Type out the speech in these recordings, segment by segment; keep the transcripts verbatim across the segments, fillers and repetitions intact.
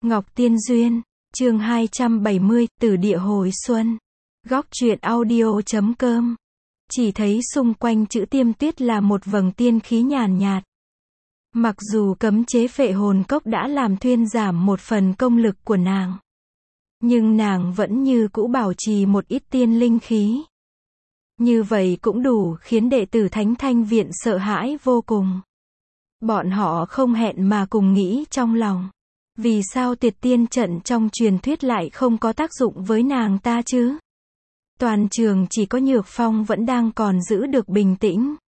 Ngọc Tiên Duyên, chương hai trăm bảy mươi, Từ địa hồi xuân. Góc truyện audio chấm com. Chỉ thấy xung quanh chữ Tiêm Tuyết là một vầng tiên khí nhàn nhạt. Mặc dù cấm chế phệ hồn cốc đã làm thuyên giảm một phần công lực của nàng, nhưng nàng vẫn như cũ bảo trì một ít tiên linh khí. Như vậy cũng đủ khiến đệ tử Thánh Thanh Viện sợ hãi vô cùng. Bọn họ không hẹn mà cùng nghĩ trong lòng. Vì sao tuyệt tiên trận trong truyền thuyết lại không có tác dụng với nàng ta chứ? Toàn trường chỉ có Nhược Phong vẫn đang còn giữ được bình tĩnh.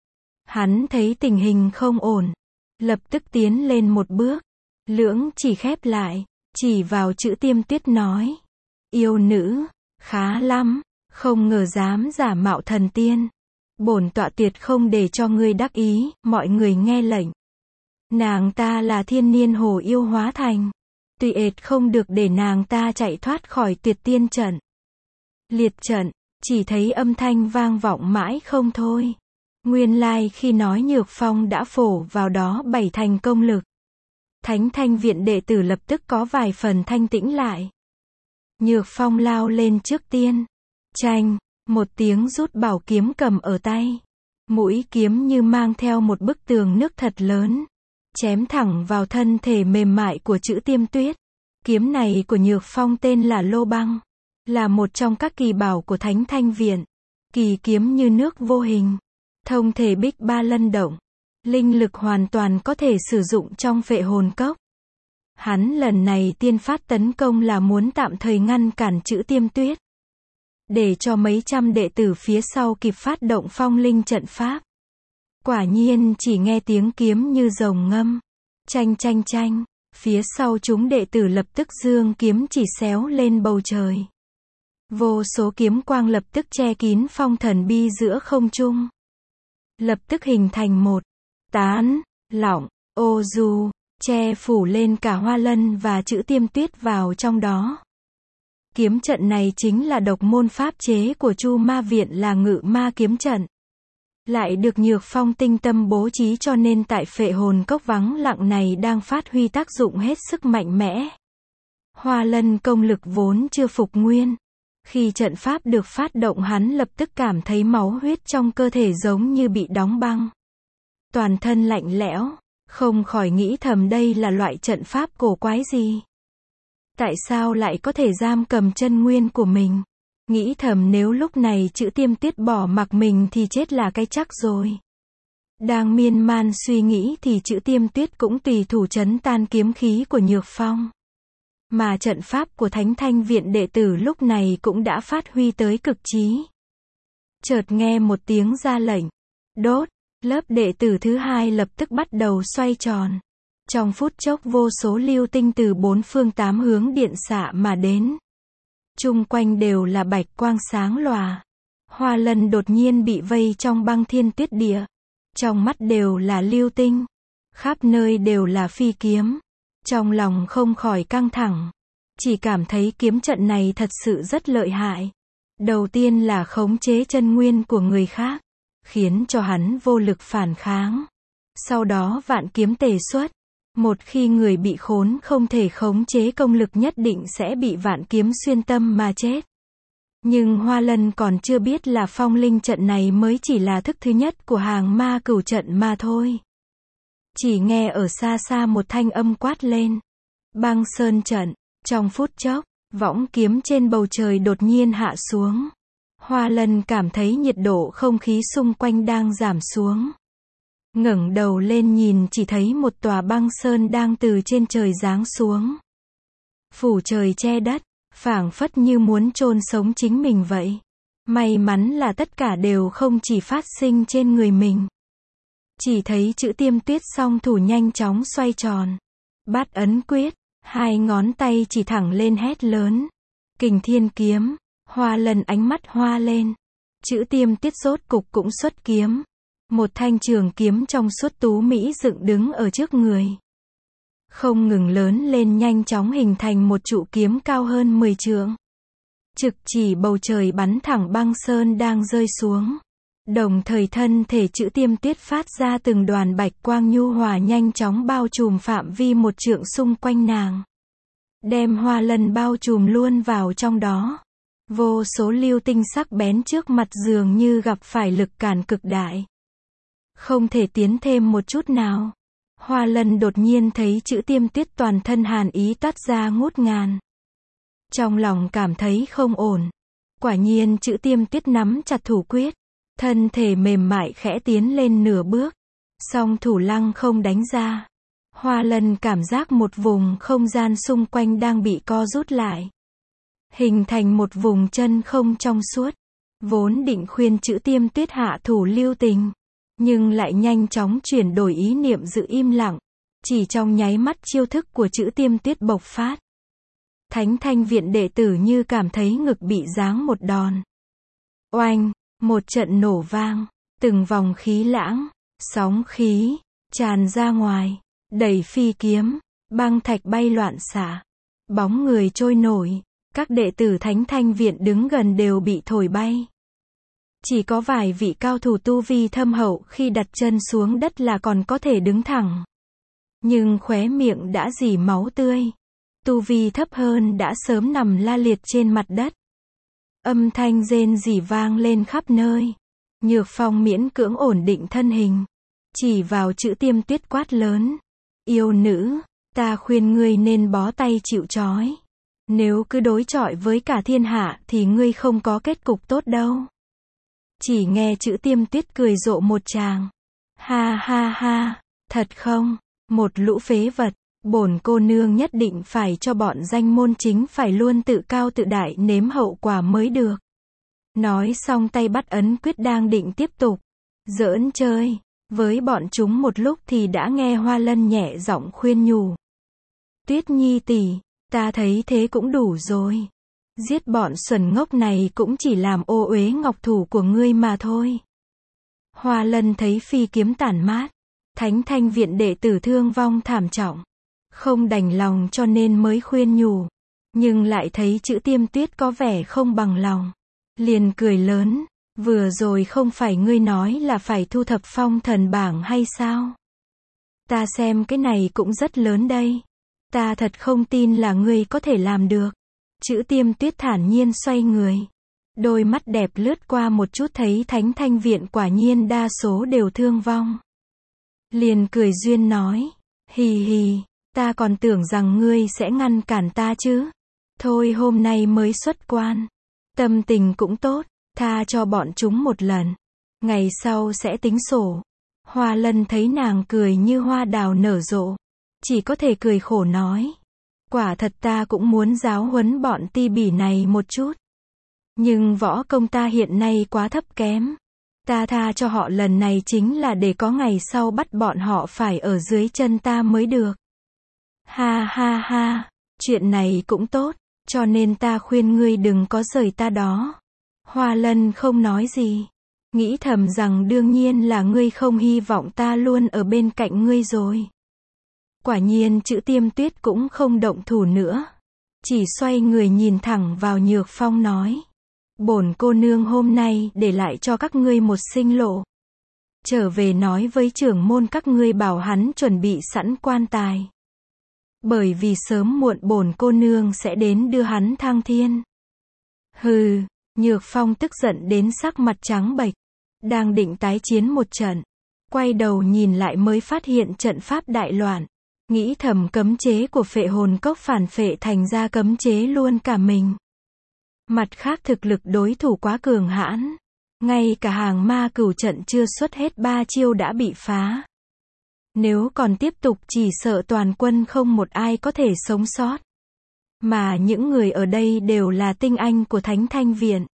Hắn thấy tình hình không ổn, lập tức tiến lên một bước, lưỡng chỉ khép lại, chỉ vào chữ Tiêm Tuyết nói: Yêu nữ, khá lắm, không ngờ dám giả mạo thần tiên. Bổn tọa tuyệt không để cho ngươi đắc ý, mọi người nghe lệnh. Nàng ta là thiên niên hồ yêu hóa thành, tuyệt không được để nàng ta chạy thoát khỏi tuyệt tiên trận. Liệt trận, chỉ thấy âm thanh vang vọng mãi không thôi. Nguyên lai khi nói Nhược Phong đã phổ vào đó bảy thành công lực. Thánh Thanh Viện đệ tử lập tức có vài phần thanh tĩnh lại. Nhược Phong lao lên trước tiên. Chanh, một tiếng rút bảo kiếm cầm ở tay. Mũi kiếm như mang theo một bức tường nước thật lớn, chém thẳng vào thân thể mềm mại của chữ Tiêm Tuyết. Kiếm này của Nhược Phong tên là Lô Băng, là một trong các kỳ bảo của Thánh Thanh Viện. Kỳ kiếm như nước vô hình, thông thể bích ba lân động, linh lực hoàn toàn có thể sử dụng trong phệ hồn cốc. Hắn lần này tiên phát tấn công là muốn tạm thời ngăn cản chữ Tiêm Tuyết, để cho mấy trăm đệ tử phía sau kịp phát động phong linh trận pháp. Quả nhiên chỉ nghe tiếng kiếm như rồng ngâm, chanh chanh chanh, phía sau chúng đệ tử lập tức giương kiếm chỉ xéo lên bầu trời. Vô số kiếm quang lập tức che kín phong thần bi giữa không trung. Lập tức hình thành một tán, lỏng, ô du, che phủ lên cả Hoa Lân và chữ Tiêm Tuyết vào trong đó. Kiếm trận này chính là độc môn pháp chế của Chu Ma Viện là Ngự Ma kiếm trận. Lại được Nhược Phong tinh tâm bố trí cho nên tại phệ hồn cốc vắng lặng này đang phát huy tác dụng hết sức mạnh mẽ. Hoa Lân công lực vốn chưa phục nguyên. Khi trận pháp được phát động hắn lập tức cảm thấy máu huyết trong cơ thể giống như bị đóng băng. Toàn thân lạnh lẽo, không khỏi nghĩ thầm đây là loại trận pháp cổ quái gì? Tại sao lại có thể giam cầm chân nguyên của mình? Nghĩ thầm nếu lúc này chữ Tiêm Tuyết bỏ mặc mình thì chết là cái chắc rồi. Đang miên man suy nghĩ thì chữ Tiêm Tuyết cũng tùy thủ trấn tan kiếm khí của Nhược Phong. Mà trận pháp của Thánh Thanh Viện đệ tử lúc này cũng đã phát huy tới cực trí. Chợt nghe một tiếng ra lệnh. Đốt, lớp đệ tử thứ hai lập tức bắt đầu xoay tròn. Trong phút chốc vô số lưu tinh từ bốn phương tám hướng điện xạ mà đến. Chung quanh đều là bạch quang sáng lòa. Hoa Lân đột nhiên bị vây trong băng thiên tuyết địa. Trong mắt đều là lưu tinh. Khắp nơi đều là phi kiếm. Trong lòng không khỏi căng thẳng. Chỉ cảm thấy kiếm trận này thật sự rất lợi hại. Đầu tiên là khống chế chân nguyên của người khác, khiến cho hắn vô lực phản kháng. Sau đó vạn kiếm tề xuất. Một khi người bị khốn không thể khống chế công lực nhất định sẽ bị vạn kiếm xuyên tâm mà chết. Nhưng Hoa Lân còn chưa biết là phong linh trận này mới chỉ là thức thứ nhất của hàng ma cửu trận mà thôi. Chỉ nghe ở xa xa một thanh âm quát lên. Băng sơn trận. Trong phút chốc, võng kiếm trên bầu trời đột nhiên hạ xuống. Hoa Lân cảm thấy nhiệt độ không khí xung quanh đang giảm xuống. Ngẩng đầu lên nhìn chỉ thấy một tòa băng sơn đang từ trên trời giáng xuống. Phủ trời che đất, phảng phất như muốn chôn sống chính mình vậy. May mắn là tất cả đều không chỉ phát sinh trên người mình. Chỉ thấy chữ Tiêm Tuyết song thủ nhanh chóng xoay tròn. Bát ấn quyết, hai ngón tay chỉ thẳng lên hét lớn. Kình thiên kiếm, Hoa Lân ánh mắt hoa lên. Chữ Tiêm Tuyết rốt cục cũng xuất kiếm. Một thanh trường kiếm trong suốt tú mỹ dựng đứng ở trước người. Không ngừng lớn lên nhanh chóng hình thành một trụ kiếm cao hơn mười trượng. Trực chỉ bầu trời bắn thẳng băng sơn đang rơi xuống. Đồng thời thân thể chữ Tiêm Tuyết phát ra từng đoàn bạch quang nhu hòa nhanh chóng bao trùm phạm vi một trượng xung quanh nàng. đem Hoa Lân bao trùm luôn vào trong đó. Vô số lưu tinh sắc bén trước mặt dường như gặp phải lực cản cực đại. Không thể tiến thêm một chút nào. Hoa Lân đột nhiên thấy Chữ Tiêm Tuyết toàn thân hàn ý toát ra ngút ngàn. Trong lòng cảm thấy không ổn. Quả nhiên Chữ Tiêm Tuyết nắm chặt thủ quyết. Thân thể mềm mại khẽ tiến lên nửa bước. Song thủ lăng không đánh ra. Hoa Lân cảm giác một vùng không gian xung quanh đang bị co rút lại. Hình thành một vùng chân không trong suốt. Vốn định khuyên Chữ Tiêm Tuyết hạ thủ lưu tình. Nhưng lại nhanh chóng chuyển đổi ý niệm giữ im lặng. Chỉ trong nháy mắt chiêu thức của Chữ Tiêm Tuyết bộc phát. Thánh Thanh Viện đệ tử như cảm thấy ngực bị giáng một đòn. Oanh, một trận nổ vang. Từng vòng khí lãng, sóng khí, tràn ra ngoài. Đẩy phi kiếm, băng thạch bay loạn xạ. Bóng người trôi nổi. Các đệ tử Thánh Thanh Viện đứng gần đều bị thổi bay. Chỉ có vài vị cao thủ tu vi thâm hậu khi đặt chân xuống đất là còn có thể đứng thẳng. Nhưng khóe miệng đã rỉ máu tươi. Tu vi thấp hơn đã sớm nằm la liệt trên mặt đất. Âm thanh rên rỉ vang lên khắp nơi. Nhược Phong miễn cưỡng ổn định thân hình. Chỉ vào Chữ Tiêm Tuyết quát lớn. Yêu nữ, ta khuyên ngươi nên bó tay chịu trói. Nếu cứ đối chọi với cả thiên hạ thì ngươi không có kết cục tốt đâu. Chỉ nghe Chữ Tiêm Tuyết cười rộ một tràng. Ha ha ha, thật không? Một lũ phế vật, bổn cô nương nhất định phải cho bọn danh môn chính phải luôn tự cao tự đại nếm hậu quả mới được. Nói xong tay bắt ấn quyết đang định tiếp tục. Giỡn chơi, với bọn chúng một lúc thì đã nghe Hoa Lân nhẹ giọng khuyên nhủ. Tuyết Nhi tỷ, ta thấy thế cũng đủ rồi. Giết bọn xuẩn ngốc này cũng chỉ làm ô uế ngọc thủ của ngươi mà thôi. Hoa Lân thấy phi kiếm tản mát. Thánh Thanh Viện đệ tử thương vong thảm trọng. Không đành lòng cho nên mới khuyên nhủ. Nhưng lại thấy Chữ Tiêm Tuyết có vẻ không bằng lòng. Liền cười lớn. Vừa rồi không phải ngươi nói là phải thu thập phong thần bảng hay sao? Ta xem cái này cũng rất lớn đây. Ta thật không tin là ngươi có thể làm được. Chữ Tiêm Tuyết thản nhiên xoay người. Đôi mắt đẹp lướt qua một chút thấy Thánh Thanh Viện quả nhiên đa số đều thương vong. Liền cười duyên nói. Hì hì, ta còn tưởng rằng ngươi sẽ ngăn cản ta chứ. Thôi hôm nay mới xuất quan. Tâm tình cũng tốt, tha cho bọn chúng một lần. Ngày sau sẽ tính sổ. Hoa Lân thấy nàng cười như hoa đào nở rộ. Chỉ có thể cười khổ nói. Quả thật ta cũng muốn giáo huấn bọn ti bỉ này một chút. Nhưng võ công ta hiện nay quá thấp kém. Ta tha cho họ lần này chính là để có ngày sau bắt bọn họ phải ở dưới chân ta mới được. Ha ha ha, chuyện này cũng tốt, cho nên ta khuyên ngươi đừng có rời ta đó. Hoa Lân không nói gì. Nghĩ thầm rằng đương nhiên là ngươi không hy vọng ta luôn ở bên cạnh ngươi rồi. Quả nhiên Chữ Tiêm Tuyết cũng không động thủ nữa. Chỉ xoay người nhìn thẳng vào Nhược Phong nói. Bổn cô nương hôm nay để lại cho các ngươi một sinh lộ. Trở về nói với trưởng môn các ngươi bảo hắn chuẩn bị sẵn quan tài. Bởi vì sớm muộn bổn cô nương sẽ đến đưa hắn thăng thiên. Hừ, Nhược Phong tức giận đến sắc mặt trắng bệch. Đang định tái chiến một trận. Quay đầu nhìn lại mới phát hiện trận pháp đại loạn. Nghĩ thầm cấm chế của phệ hồn cốc phản phệ thành ra cấm chế luôn cả mình. Mặt khác thực lực đối thủ quá cường hãn. Ngay cả hàng ma cửu trận chưa xuất hết ba chiêu đã bị phá. Nếu còn tiếp tục chỉ sợ toàn quân không một ai có thể sống sót. Mà những người ở đây đều là tinh anh của Thánh Thanh Viện.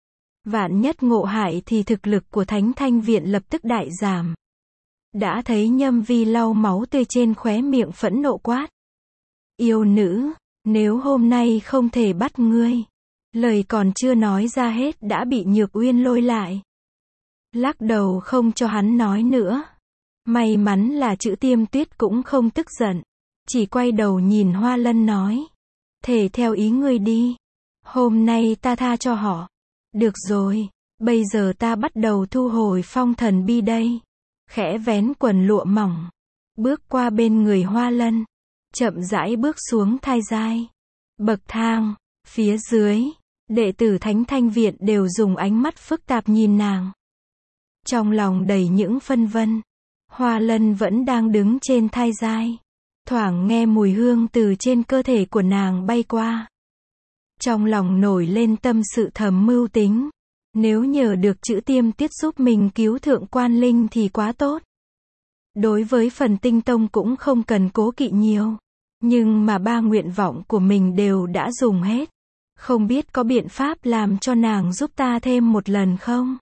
Vạn nhất ngộ hại thì thực lực của Thánh Thanh Viện lập tức đại giảm. Đã thấy Nhâm Vi lau máu tươi trên khóe miệng phẫn nộ quát. Yêu nữ, nếu hôm nay không thể bắt ngươi. Lời còn chưa nói ra hết đã bị Nhược Uyên lôi lại. Lắc đầu không cho hắn nói nữa. May mắn là Chữ Tiêm Tuyết cũng không tức giận. Chỉ quay đầu nhìn Hoa Lân nói. Thể theo ý ngươi đi. Hôm nay ta tha cho họ. Được rồi, bây giờ ta bắt đầu thu hồi phong thần bi đây. Khẽ vén quần lụa mỏng. Bước qua bên người Hoa Lân. Chậm rãi bước xuống thai giai. Bậc thang, phía dưới, đệ tử Thánh Thanh Viện đều dùng ánh mắt phức tạp nhìn nàng. Trong lòng đầy những phân vân, Hoa Lân vẫn đang đứng trên thai giai. Thoảng nghe mùi hương từ trên cơ thể của nàng bay qua. Trong lòng nổi lên tâm sự thầm mưu tính. Nếu nhờ được chữ tiêm tiết giúp mình cứu thượng quan linh thì quá tốt. Đối với phần tinh tông cũng không cần cố kỵ nhiều. Nhưng mà ba nguyện vọng của mình đều đã dùng hết. Không biết có biện pháp làm cho nàng giúp ta thêm một lần không?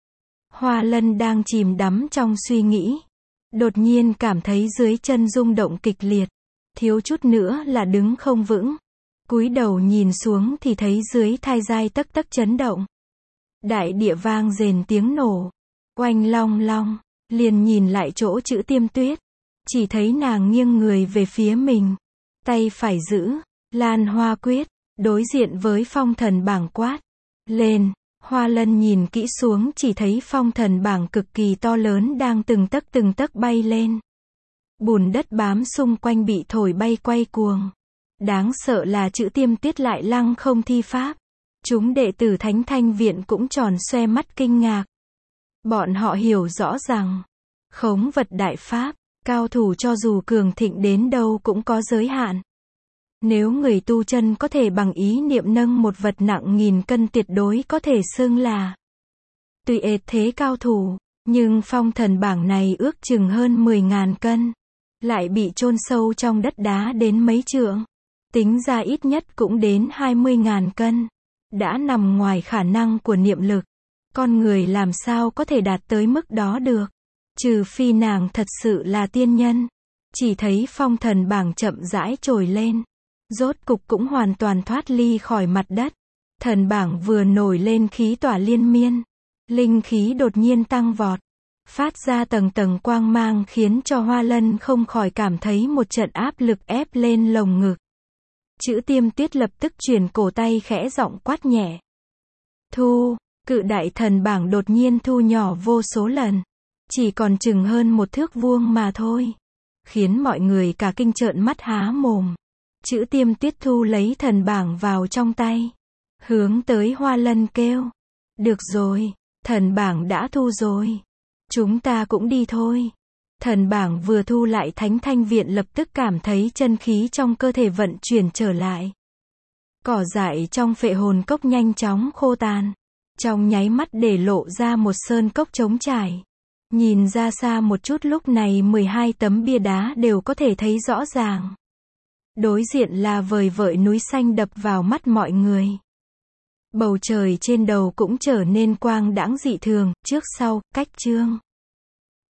Hoa Lân đang chìm đắm trong suy nghĩ. Đột nhiên cảm thấy dưới chân rung động kịch liệt. Thiếu chút nữa là đứng không vững. Cúi đầu nhìn xuống thì thấy dưới thai giai tấc tấc chấn động. Đại địa vang rền tiếng nổ. Oanh long long. Liền nhìn lại chỗ chữ tiêm tuyết. Chỉ thấy nàng nghiêng người về phía mình. Tay phải giữ Lan Hoa Quyết. Đối diện với phong thần bảng quát. Lên. Hoa Lân nhìn kỹ xuống chỉ thấy phong thần bảng cực kỳ to lớn đang từng tấc từng tấc bay lên. Bùn đất bám xung quanh bị thổi bay quay cuồng. Đáng sợ là chữ tiêm tiết lại lăng không thi pháp. Chúng đệ tử Thánh Thanh Viện cũng tròn xoe mắt kinh ngạc. Bọn họ hiểu rõ rằng, khống vật đại pháp, cao thủ cho dù cường thịnh đến đâu cũng có giới hạn. Nếu người tu chân có thể bằng ý niệm nâng một vật nặng nghìn cân tuyệt đối có thể xưng là tuy ệt thế cao thủ, nhưng phong thần bảng này ước chừng hơn mười ngàn cân, lại bị chôn sâu trong đất đá đến mấy trượng, tính ra ít nhất cũng đến hai mươi ngàn cân, đã nằm ngoài khả năng của niệm lực. Con người làm sao có thể đạt tới mức đó được, trừ phi nàng thật sự là tiên nhân. Chỉ thấy phong thần bảng chậm rãi trồi lên. Rốt cục cũng hoàn toàn thoát ly khỏi mặt đất. Thần bảng vừa nổi lên khí tỏa liên miên. Linh khí đột nhiên tăng vọt. Phát ra tầng tầng quang mang khiến cho Hoa Lân không khỏi cảm thấy một trận áp lực ép lên lồng ngực. Chữ tiêm tuyết lập tức chuyển cổ tay khẽ giọng quát nhẹ. Thu, cự đại thần bảng đột nhiên thu nhỏ vô số lần. Chỉ còn chừng hơn một thước vuông mà thôi. Khiến mọi người cả kinh trợn mắt há mồm. Chữ tiêm tuyết thu lấy thần bảng vào trong tay. Hướng tới Hoa Lân kêu. Được rồi, thần bảng đã thu rồi. Chúng ta cũng đi thôi. Thần bảng vừa thu lại Thánh Thanh Viện lập tức cảm thấy chân khí trong cơ thể vận chuyển trở lại. Cỏ dại trong phệ hồn cốc nhanh chóng khô tàn. Trong nháy mắt để lộ ra một sơn cốc trống trải. Nhìn ra xa một chút lúc này mười hai tấm bia đá đều có thể thấy rõ ràng. Đối diện là vời vợi núi xanh đập vào mắt mọi người. Bầu trời trên đầu cũng trở nên quang đãng dị thường, trước sau, cách chương.